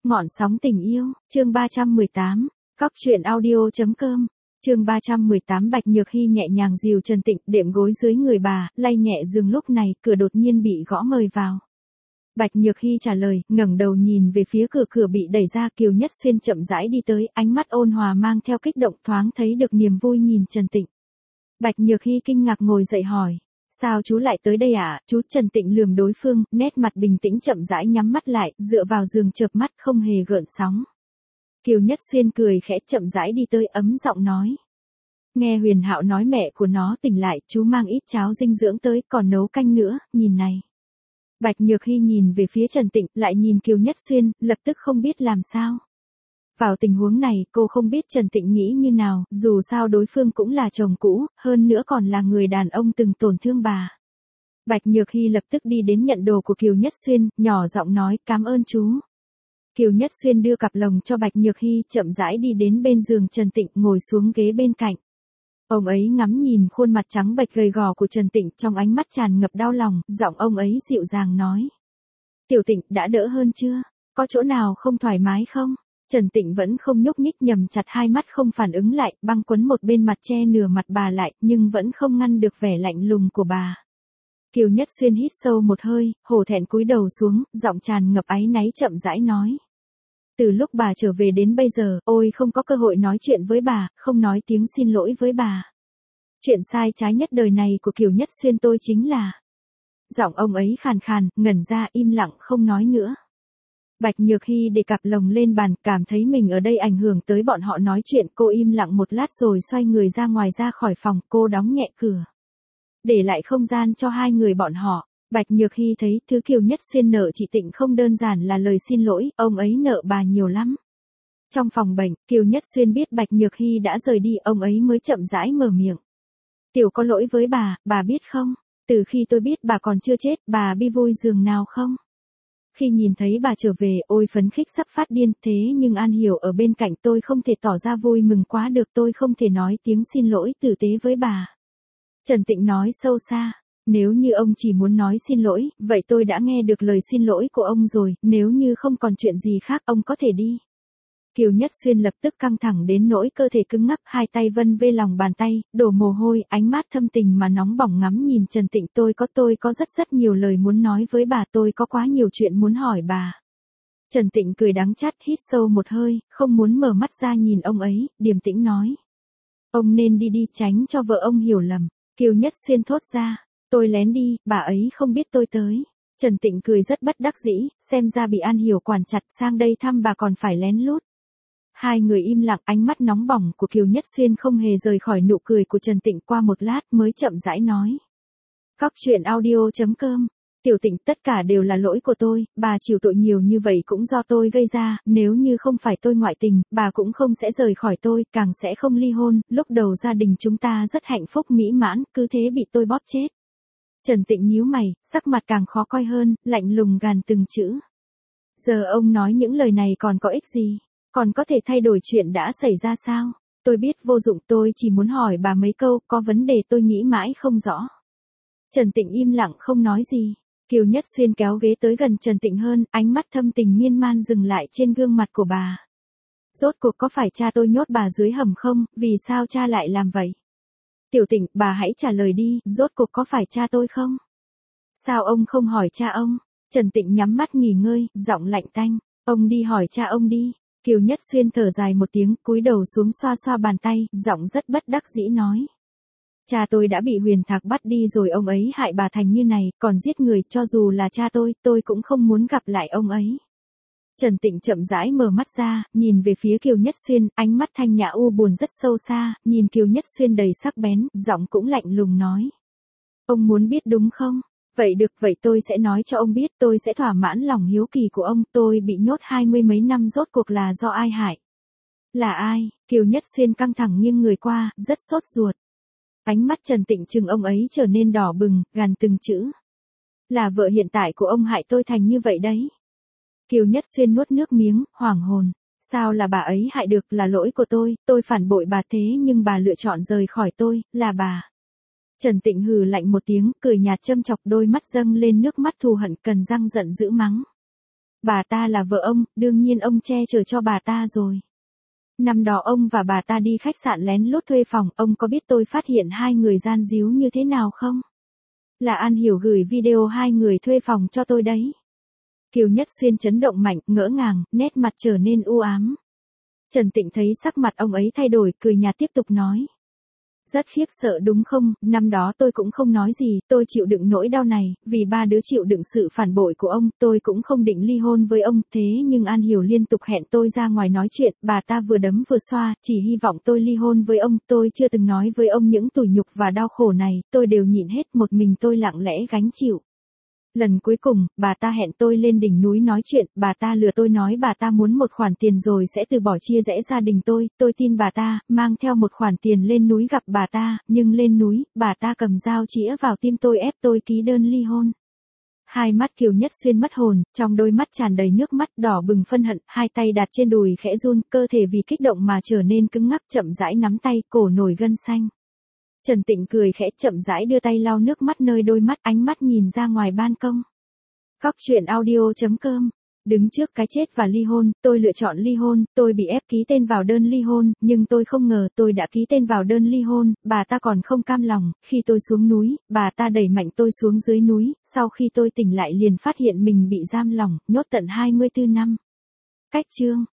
Ngọn sóng tình yêu, chương 318, Cóc truyện audio.com, chương 318. Bạch Nhược Hy nhẹ nhàng dìu Trần Tịnh đệm gối dưới người bà, lay nhẹ giường. Lúc này, cửa đột nhiên bị gõ mời vào. Bạch Nhược Hy trả lời, ngẩng đầu nhìn về phía cửa, cửa bị đẩy ra. Kiều Nhất Xuyên chậm rãi đi tới, ánh mắt ôn hòa mang theo kích động, thoáng thấy được niềm vui nhìn Trần Tịnh. Bạch Nhược Hy kinh ngạc ngồi dậy hỏi, sao chú lại tới đây ạ? Chú Trần Tịnh lườm đối phương, nét mặt bình tĩnh chậm rãi nhắm mắt lại, dựa vào giường chợp mắt không hề gợn sóng. Kiều Nhất Xuyên cười khẽ chậm rãi đi tới, ấm giọng nói. Nghe Huyền Hạo nói mẹ của nó tỉnh lại, chú mang ít cháo dinh dưỡng tới, còn nấu canh nữa, nhìn này. Bạch Nhược Hy nhìn về phía Trần Tịnh, lại nhìn Kiều Nhất Xuyên, lập tức không biết làm sao. Vào tình huống này, cô không biết Trần Tịnh nghĩ như nào, dù sao đối phương cũng là chồng cũ, hơn nữa còn là người đàn ông từng tổn thương bà. Bạch Nhược Hy lập tức đi đến nhận đồ của Kiều Nhất Xuyên, nhỏ giọng nói, cảm ơn chú. Kiều Nhất Xuyên đưa cặp lồng cho Bạch Nhược Hy, chậm rãi đi đến bên giường Trần Tịnh, ngồi xuống ghế bên cạnh. Ông ấy ngắm nhìn khuôn mặt trắng bệch gầy gò của Trần Tịnh, trong ánh mắt tràn ngập đau lòng, giọng ông ấy dịu dàng nói. Tiểu Tịnh, đã đỡ hơn chưa? Có chỗ nào không thoải mái không? Trần Tịnh vẫn không nhúc nhích, nhầm chặt hai mắt không phản ứng lại, băng quấn một bên mặt che nửa mặt bà lại, nhưng vẫn không ngăn được vẻ lạnh lùng của bà. Kiều Nhất Xuyên hít sâu một hơi, hổ thẹn cúi đầu xuống, giọng tràn ngập áy náy chậm rãi nói. Từ lúc bà trở về đến bây giờ, ôi không có cơ hội nói chuyện với bà, không nói tiếng xin lỗi với bà. Chuyện sai trái nhất đời này của Kiều Nhất Xuyên tôi chính là... Giọng ông ấy khàn khàn, ngẩn ra im lặng không nói nữa. Bạch Nhược Hy để cặp lồng lên bàn, cảm thấy mình ở đây ảnh hưởng tới bọn họ nói chuyện. Cô im lặng một lát rồi xoay người ra ngoài ra khỏi phòng, cô đóng nhẹ cửa. Để lại không gian cho hai người bọn họ. Bạch Nhược Hy thấy thứ Kiều Nhất Xuyên nợ chị Tịnh không đơn giản là lời xin lỗi, ông ấy nợ bà nhiều lắm. Trong phòng bệnh, Kiều Nhất Xuyên biết Bạch Nhược Hy đã rời đi, ông ấy mới chậm rãi mở miệng. Tiểu có lỗi với bà biết không? Từ khi tôi biết bà còn chưa chết, bà bi vui giường nào không? Khi nhìn thấy bà trở về, ôi phấn khích sắp phát điên, thế nhưng An Hiểu ở bên cạnh tôi không thể tỏ ra vui mừng quá được, tôi không thể nói tiếng xin lỗi tử tế với bà. Trần Tịnh nói sâu xa. Nếu như ông chỉ muốn nói xin lỗi, vậy tôi đã nghe được lời xin lỗi của ông rồi, nếu như không còn chuyện gì khác ông có thể đi. Kiều Nhất Xuyên lập tức căng thẳng đến nỗi cơ thể cứng ngắc, hai tay vân vê lòng bàn tay, đổ mồ hôi, ánh mắt thâm tình mà nóng bỏng ngắm nhìn Trần Tịnh. Tôi có rất nhiều lời muốn nói với bà, tôi có quá nhiều chuyện muốn hỏi bà. Trần Tịnh cười đắng chát, hít sâu một hơi, không muốn mở mắt ra nhìn ông ấy, điềm tĩnh nói. Ông nên đi tránh cho vợ ông hiểu lầm. Kiều Nhất Xuyên thốt ra. Tôi lén đi, bà ấy không biết tôi tới. Trần Tịnh cười rất bất đắc dĩ, xem ra bị An Hiểu quản chặt, sang đây thăm bà còn phải lén lút. Hai người im lặng, ánh mắt nóng bỏng của Kiều Nhất Xuyên không hề rời khỏi nụ cười của Trần Tịnh, qua một lát mới chậm rãi nói. Cóc truyện audio.com, Tiểu Tịnh, tất cả đều là lỗi của tôi, bà chịu tội nhiều như vậy cũng do tôi gây ra, nếu như không phải tôi ngoại tình, bà cũng không sẽ rời khỏi tôi, càng sẽ không ly hôn, lúc đầu gia đình chúng ta rất hạnh phúc mỹ mãn, cứ thế bị tôi bóp chết. Trần Tịnh nhíu mày, sắc mặt càng khó coi hơn, lạnh lùng gàn từng chữ. Giờ ông nói những lời này còn có ích gì? Còn có thể thay đổi chuyện đã xảy ra sao? Tôi biết vô dụng, tôi chỉ muốn hỏi bà mấy câu, có vấn đề tôi nghĩ mãi không rõ. Trần Tịnh im lặng không nói gì. Kiều Nhất Xuyên kéo ghế tới gần Trần Tịnh hơn, ánh mắt thâm tình miên man dừng lại trên gương mặt của bà. Rốt cuộc có phải cha tôi nhốt bà dưới hầm không, vì sao cha lại làm vậy? Tiểu Tịnh, bà hãy trả lời đi, rốt cuộc có phải cha tôi không? Sao ông không hỏi cha ông? Trần Tịnh nhắm mắt nghỉ ngơi, giọng lạnh tanh. Ông đi hỏi cha ông đi. Kiều Nhất Xuyên thở dài một tiếng, cúi đầu xuống xoa xoa bàn tay, giọng rất bất đắc dĩ nói. Cha tôi đã bị Huyền Thạc bắt đi rồi, ông ấy hại bà thành như này, còn giết người, cho dù là cha tôi cũng không muốn gặp lại ông ấy. Trần Tịnh chậm rãi mở mắt ra, nhìn về phía Kiều Nhất Xuyên, ánh mắt thanh nhã u buồn rất sâu xa, nhìn Kiều Nhất Xuyên đầy sắc bén, giọng cũng lạnh lùng nói. Ông muốn biết đúng không? Vậy được, vậy tôi sẽ nói cho ông biết, tôi sẽ thỏa mãn lòng hiếu kỳ của ông, tôi bị nhốt 20 mấy năm rốt cuộc là do ai hại? Là ai? Kiều Nhất Xuyên căng thẳng nghiêng người qua, rất sốt ruột. Ánh mắt Trần Tịnh trừng ông ấy trở nên đỏ bừng, gàn từng chữ. Là vợ hiện tại của ông hại tôi thành như vậy đấy. Kiều Nhất Xuyên nuốt nước miếng, hoảng hồn. Sao là bà ấy hại được, là lỗi của tôi phản bội bà thế nhưng bà lựa chọn rời khỏi tôi, là bà. Trần Tịnh hừ lạnh một tiếng, cười nhạt châm chọc, đôi mắt dâng lên nước mắt thù hận, cần răng giận dữ mắng. Bà ta là vợ ông, đương nhiên ông che chở cho bà ta rồi. Năm đó ông và bà ta đi khách sạn lén lút thuê phòng, ông có biết tôi phát hiện hai người gian díu như thế nào không? Là An Hiểu gửi video hai người thuê phòng cho tôi đấy. Kiều Nhất Xuyên chấn động mạnh, ngỡ ngàng, nét mặt trở nên u ám. Trần Tịnh thấy sắc mặt ông ấy thay đổi, cười nhạt tiếp tục nói. Rất khiếp sợ đúng không, năm đó tôi cũng không nói gì, tôi chịu đựng nỗi đau này, vì ba đứa chịu đựng sự phản bội của ông, tôi cũng không định ly hôn với ông, thế nhưng An Hiểu liên tục hẹn tôi ra ngoài nói chuyện, bà ta vừa đấm vừa xoa, chỉ hy vọng tôi ly hôn với ông, tôi chưa từng nói với ông những tủi nhục và đau khổ này, tôi đều nhịn hết, một mình tôi lặng lẽ gánh chịu. Lần cuối cùng, bà ta hẹn tôi lên đỉnh núi nói chuyện, bà ta lừa tôi nói bà ta muốn một khoản tiền rồi sẽ từ bỏ chia rẽ gia đình tôi tin bà ta, mang theo một khoản tiền lên núi gặp bà ta, nhưng lên núi, bà ta cầm dao chĩa vào tim tôi ép tôi ký đơn ly hôn. Hai mắt Kiều Nhất Xuyên mất hồn, trong đôi mắt tràn đầy nước mắt đỏ bừng phân hận, hai tay đặt trên đùi khẽ run, cơ thể vì kích động mà trở nên cứng ngắc chậm rãi nắm tay, cổ nổi gân xanh. Trần Tịnh cười khẽ chậm rãi đưa tay lau nước mắt nơi đôi mắt, ánh mắt nhìn ra ngoài ban công. Cóc truyện audio.com. Đứng trước cái chết và ly hôn, tôi lựa chọn ly hôn, tôi bị ép ký tên vào đơn ly hôn, nhưng tôi không ngờ tôi đã ký tên vào đơn ly hôn, bà ta còn không cam lòng, khi tôi xuống núi, bà ta đẩy mạnh tôi xuống dưới núi, sau khi tôi tỉnh lại liền phát hiện mình bị giam lỏng, nhốt tận 24 năm. Cách chương.